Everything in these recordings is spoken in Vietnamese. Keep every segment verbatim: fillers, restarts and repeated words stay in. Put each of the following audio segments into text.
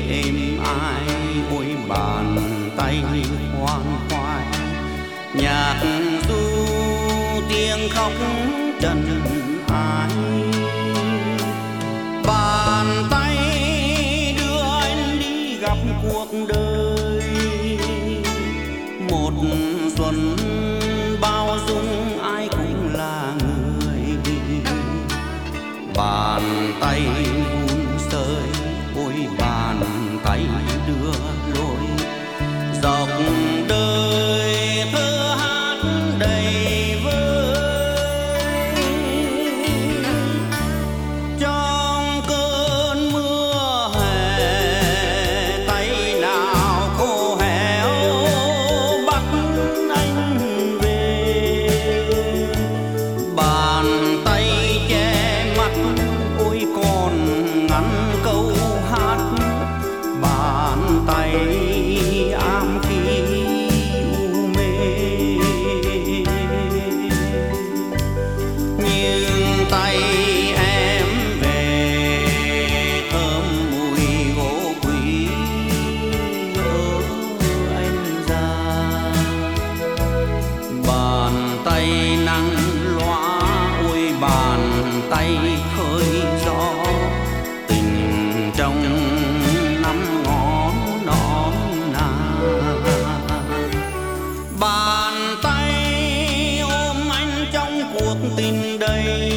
êm ái, ôi bàn tay khoan khoái, nhạc ru tiếng khóc trần ai. Bàn tay đưa anh đi gặp cuộc đời, một xuân bao dung ai cũng là người. Bàn tay vun sới, ôi bàn tay đưa lối, dọc đời thơ hát đầy vơi. Trong cơn mưa hè, tay nào khô héo bắt anh về. Bàn tay che mắt, ôi còn ngăn câu hát. Bàn tay ám khí u mê, nhưng tay em về thơm mùi gỗ quý gỡ anh ra. Bàn tay nắng loa, ôi bàn tay khơi gió, tình trong năm ngón nón na. Bàn tay ôm anh trong cuộc tình đầy,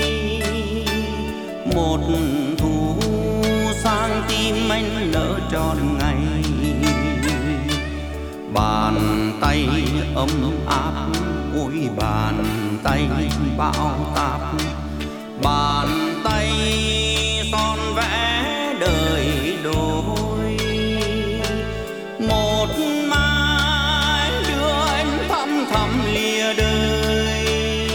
một thu sang tim anh nở tròn ngày. Bàn tay ấm áp, ôi bàn tay bão táp. Bàn tay son vẽ đời đôi, một mai đưa anh thăm thầm lìa đời.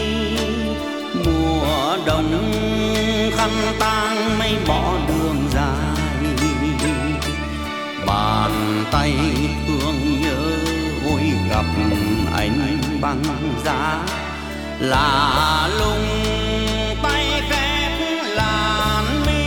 Mùa đông khăn tang mây bỏ đường dài, bàn tay thương nhớ, ôi gặp anh băng giá. Là lung tay khép làn mi.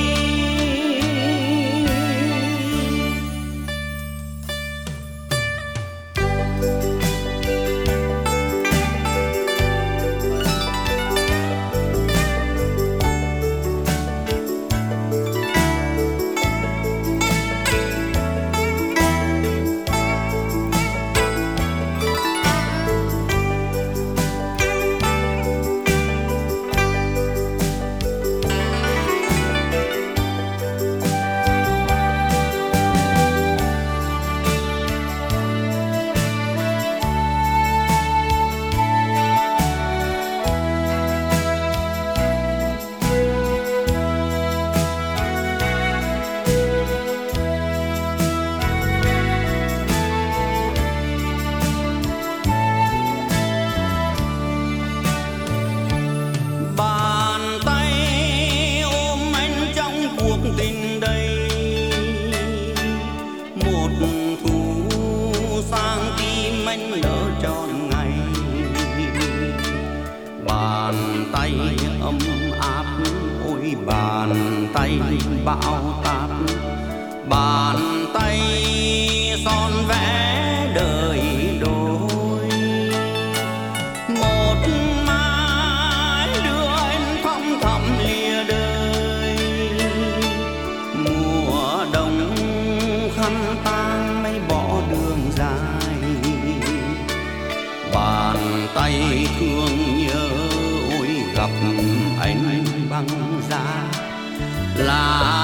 Bàn tay ôm anh trong cuộc tình đầy, một thu sang tim anh nở tròn ngày. Bàn tay ấm áp, ôi bàn tay bão táp. Bàn tay son vẽ đời đôi, một mai đưa anh thăm thầm lìa đời. Mùa đông khăn tang mây bỏ đường dài, bàn tay thương nhớ, ôi gặp anh băng giá. Là